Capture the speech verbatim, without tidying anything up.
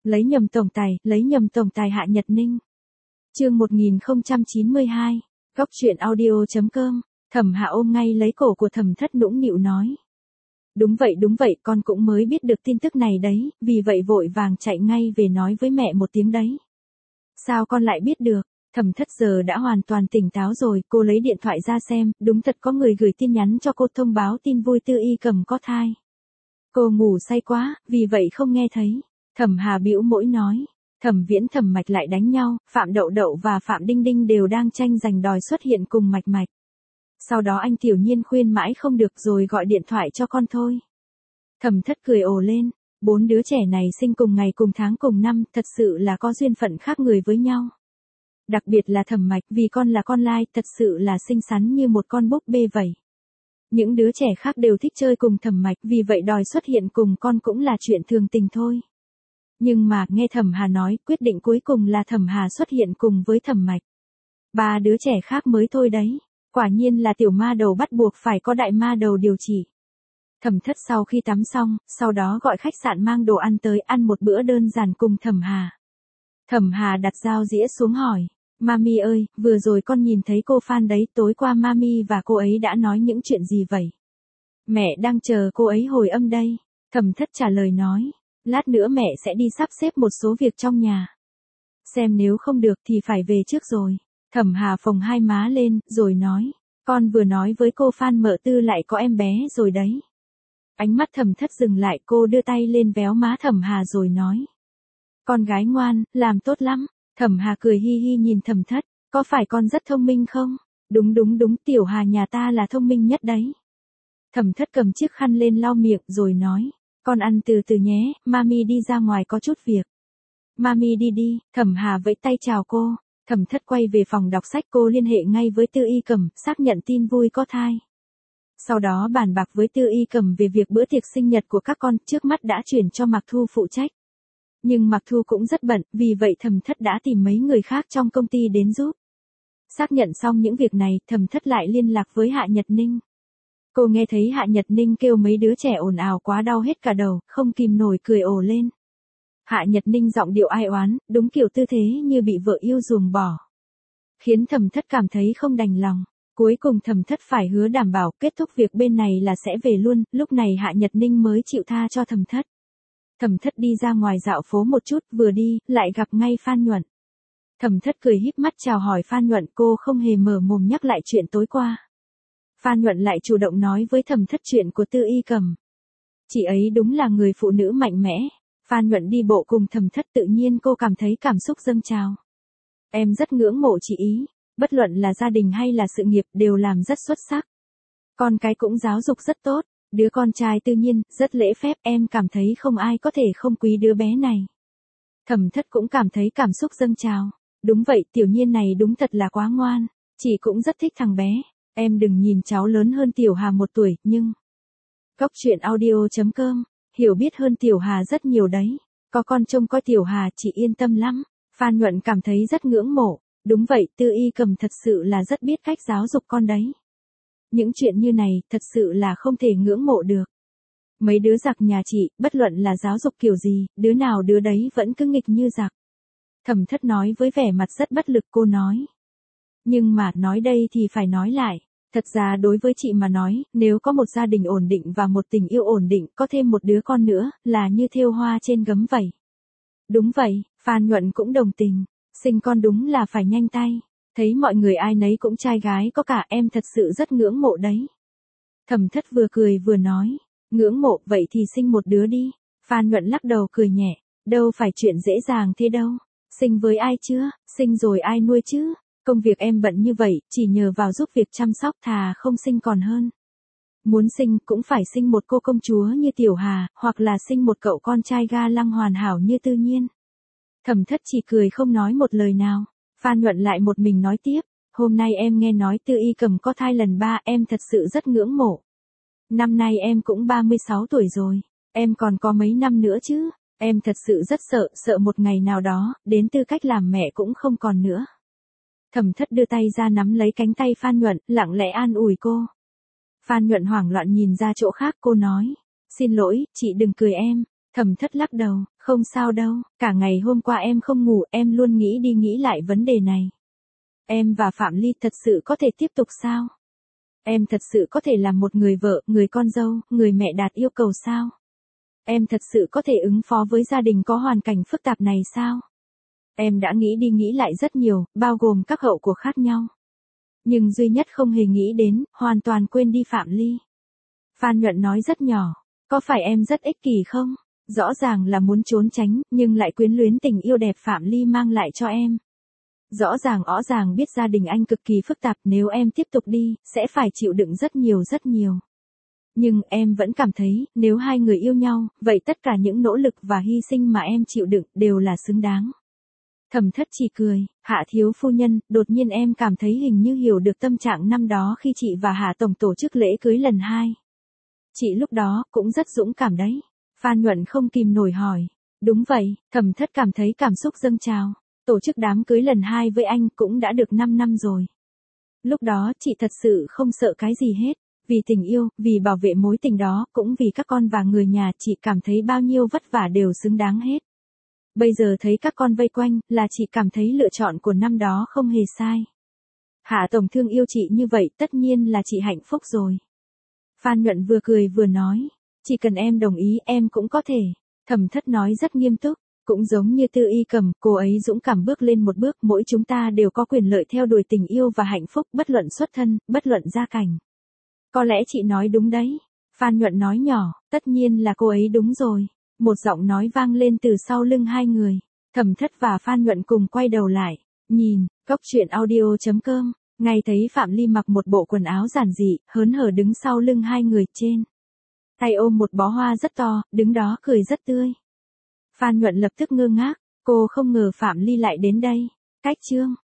Lấy nhầm tổng tài, lấy nhầm tổng tài Hạ Nhật Ninh. Chương một nghìn không trăm chín mươi hai, Góc truyện audio chấm com. Thẩm Hà ôm ngay lấy cổ của Thẩm Thất nũng nịu nói. Đúng vậy đúng vậy, con cũng mới biết được tin tức này đấy, vì vậy vội vàng chạy ngay về nói với mẹ một tiếng đấy. Sao con lại biết được? Thẩm Thất giờ đã hoàn toàn tỉnh táo rồi, cô lấy điện thoại ra xem, đúng thật có người gửi tin nhắn cho cô thông báo tin vui Tư Y Cầm có thai. Cô ngủ say quá, vì vậy không nghe thấy. Thẩm Hà bĩu môi nói. Thẩm Viễn Thẩm Mạch lại đánh nhau, Phạm Đậu Đậu và Phạm Đinh Đinh đều đang tranh giành đòi xuất hiện cùng Mạch Mạch. Sau đó anh Tiểu Nhiên khuyên mãi không được rồi gọi điện thoại cho con thôi. Thẩm Thất cười ồ lên, bốn đứa trẻ này sinh cùng ngày cùng tháng cùng năm, thật sự là có duyên phận khác người với nhau. Đặc biệt là Thẩm Mạch, vì con là con lai, thật sự là xinh xắn như một con búp bê vậy. Những đứa trẻ khác đều thích chơi cùng Thẩm Mạch, vì vậy đòi xuất hiện cùng con cũng là chuyện thường tình thôi. Nhưng mà, nghe Thẩm Hà nói, quyết định cuối cùng là Thẩm Hà xuất hiện cùng với Thẩm Mạch. Ba đứa trẻ khác mới thôi đấy. Quả nhiên là tiểu ma đầu bắt buộc phải có đại ma đầu điều trị. Thẩm Thất sau khi tắm xong, sau đó gọi khách sạn mang đồ ăn tới ăn một bữa đơn giản cùng Thẩm Hà. Thẩm Hà đặt dao dĩa xuống hỏi. Mami ơi, vừa rồi con nhìn thấy cô Phan đấy, tối qua Mami và cô ấy đã nói những chuyện gì vậy? Mẹ đang chờ cô ấy hồi âm đây. Thẩm Thất trả lời nói. Lát nữa mẹ sẽ đi sắp xếp một số việc trong nhà. Xem nếu không được thì phải về trước rồi. Thẩm Hà phồng hai má lên, rồi nói. Con vừa nói với cô Phan Mợ Tư lại có em bé rồi đấy. Ánh mắt Thẩm Thất dừng lại, cô đưa tay lên véo má Thẩm Hà rồi nói. Con gái ngoan, làm tốt lắm. Thẩm Hà cười hi hi nhìn Thẩm Thất. Có phải con rất thông minh không? Đúng đúng đúng, Tiểu Hà nhà ta là thông minh nhất đấy. Thẩm Thất cầm chiếc khăn lên lau miệng rồi nói. Con ăn từ từ nhé, Mami đi ra ngoài có chút việc. Mami đi đi, Thẩm Hà vẫy tay chào cô. Thẩm Thất quay về phòng đọc sách, cô liên hệ ngay với Tư Y Cầm, xác nhận tin vui có thai. Sau đó bàn bạc với Tư Y Cầm về việc bữa tiệc sinh nhật của các con, trước mắt đã chuyển cho Mạc Thu phụ trách. Nhưng Mạc Thu cũng rất bận, vì vậy Thẩm Thất đã tìm mấy người khác trong công ty đến giúp. Xác nhận xong những việc này, Thẩm Thất lại liên lạc với Hạ Nhật Ninh. Cô nghe thấy Hạ Nhật Ninh kêu mấy đứa trẻ ồn ào quá đau hết cả đầu, không kìm nổi cười ồ lên. Hạ Nhật Ninh giọng điệu ai oán, đúng kiểu tư thế như bị vợ yêu ruồng bỏ. Khiến Thẩm Thất cảm thấy không đành lòng. Cuối cùng Thẩm Thất phải hứa đảm bảo kết thúc việc bên này là sẽ về luôn, lúc này Hạ Nhật Ninh mới chịu tha cho Thẩm Thất. Thẩm Thất đi ra ngoài dạo phố một chút, vừa đi, lại gặp ngay Phan Nhuận. Thẩm Thất cười híp mắt chào hỏi Phan Nhuận, cô không hề mở mồm nhắc lại chuyện tối qua. Phan Nhuận lại chủ động nói với Thẩm Thất chuyện của Tư Y Cầm. Chị ấy đúng là người phụ nữ mạnh mẽ. Phan Nhuận đi bộ cùng Thẩm Thất, tự nhiên cô cảm thấy cảm xúc dâng trào. Em rất ngưỡng mộ chị ý, bất luận là gia đình hay là sự nghiệp đều làm rất xuất sắc. Con cái cũng giáo dục rất tốt, đứa con trai tự nhiên, rất lễ phép, em cảm thấy không ai có thể không quý đứa bé này. Thẩm Thất cũng cảm thấy cảm xúc dâng trào. Đúng vậy, Tiểu Nhiên này đúng thật là quá ngoan, chị cũng rất thích thằng bé. Em đừng nhìn cháu lớn hơn Tiểu Hà một tuổi, nhưng... Góc truyện audio chấm com, hiểu biết hơn Tiểu Hà rất nhiều đấy. Có con trông coi Tiểu Hà chị yên tâm lắm. Phan Nhuận cảm thấy rất ngưỡng mộ. Đúng vậy, Tư Y Cầm thật sự là rất biết cách giáo dục con đấy. Những chuyện như này, thật sự là không thể ngưỡng mộ được. Mấy đứa giặc nhà chị, bất luận là giáo dục kiểu gì, đứa nào đứa đấy vẫn cứ nghịch như giặc. Thẩm Thất nói với vẻ mặt rất bất lực, cô nói. Nhưng mà, nói đây thì phải nói lại. Thật ra đối với chị mà nói, nếu có một gia đình ổn định và một tình yêu ổn định, có thêm một đứa con nữa, là như thêu hoa trên gấm vậy. Đúng vậy, Phan Nhuận cũng đồng tình. Sinh con đúng là phải nhanh tay. Thấy mọi người ai nấy cũng trai gái có cả, em thật sự rất ngưỡng mộ đấy. Thẩm Thất vừa cười vừa nói. Ngưỡng mộ, vậy thì sinh một đứa đi. Phan Nhuận lắc đầu cười nhẹ. Đâu phải chuyện dễ dàng thế đâu. Sinh với ai chưa, sinh rồi ai nuôi chứ? Công việc em bận như vậy, chỉ nhờ vào giúp việc chăm sóc, thà không sinh còn hơn. Muốn sinh cũng phải sinh một cô công chúa như Tiểu Hà, hoặc là sinh một cậu con trai ga lăng hoàn hảo như Tư Nhiên. Thẩm Thất chỉ cười không nói một lời nào. Phan Nhuận lại một mình nói tiếp. Hôm nay em nghe nói Tư Y Cầm có thai lần ba, em thật sự rất ngưỡng mộ. Năm nay em cũng ba mươi sáu tuổi rồi. Em còn có mấy năm nữa chứ. Em thật sự rất sợ, sợ một ngày nào đó, đến tư cách làm mẹ cũng không còn nữa. Thẩm Thất đưa tay ra nắm lấy cánh tay Phan Nhuận, lặng lẽ an ủi cô. Phan Nhuận hoảng loạn nhìn ra chỗ khác, cô nói. Xin lỗi, chị đừng cười em. Thẩm Thất lắc đầu, không sao đâu, cả ngày hôm qua em không ngủ, em luôn nghĩ đi nghĩ lại vấn đề này. Em và Phạm Ly thật sự có thể tiếp tục sao? Em thật sự có thể làm một người vợ, người con dâu, người mẹ đạt yêu cầu sao? Em thật sự có thể ứng phó với gia đình có hoàn cảnh phức tạp này sao? Em đã nghĩ đi nghĩ lại rất nhiều, bao gồm các hậu果khác nhau. Nhưng duy nhất không hề nghĩ đến, hoàn toàn quên đi Phạm Ly. Phan Nhuận nói rất nhỏ, có phải em rất ích kỷ không? Rõ ràng là muốn trốn tránh, nhưng lại quyến luyến tình yêu đẹp Phạm Ly mang lại cho em. Rõ ràng rõ ràng biết gia đình anh cực kỳ phức tạp, nếu em tiếp tục đi, sẽ phải chịu đựng rất nhiều rất nhiều. Nhưng em vẫn cảm thấy, nếu hai người yêu nhau, vậy tất cả những nỗ lực và hy sinh mà em chịu đựng đều là xứng đáng. Thẩm Thất chỉ cười, Hạ thiếu phu nhân, đột nhiên em cảm thấy hình như hiểu được tâm trạng năm đó khi chị và Hạ tổng tổ chức lễ cưới lần hai. Chị lúc đó cũng rất dũng cảm đấy. Phan Nhuận không kìm nổi hỏi. Đúng vậy, Thẩm Thất cảm thấy cảm xúc dâng trào. Tổ chức đám cưới lần hai với anh cũng đã được năm năm rồi. Lúc đó chị thật sự không sợ cái gì hết. Vì tình yêu, vì bảo vệ mối tình đó, cũng vì các con và người nhà, chị cảm thấy bao nhiêu vất vả đều xứng đáng hết. Bây giờ thấy các con vây quanh, là chị cảm thấy lựa chọn của năm đó không hề sai. Hạ tổng thương yêu chị như vậy, tất nhiên là chị hạnh phúc rồi. Phan Nhuận vừa cười vừa nói, chỉ cần em đồng ý em cũng có thể. Thẩm Thất nói rất nghiêm túc, cũng giống như Tư Y Cầm, cô ấy dũng cảm bước lên một bước, mỗi chúng ta đều có quyền lợi theo đuổi tình yêu và hạnh phúc, bất luận xuất thân, bất luận gia cảnh. Có lẽ chị nói đúng đấy. Phan Nhuận nói nhỏ, tất nhiên là cô ấy đúng rồi. Một giọng nói vang lên từ sau lưng hai người. Thẩm Thất và Phan Nhuận cùng quay đầu lại, nhìn, cốc truyện audio chấm com, ngay thấy Phạm Ly mặc một bộ quần áo giản dị, hớn hở đứng sau lưng hai người trên. Tay ôm một bó hoa rất to, đứng đó cười rất tươi. Phan Nhuận lập tức ngơ ngác, cô không ngờ Phạm Ly lại đến đây. Cách chương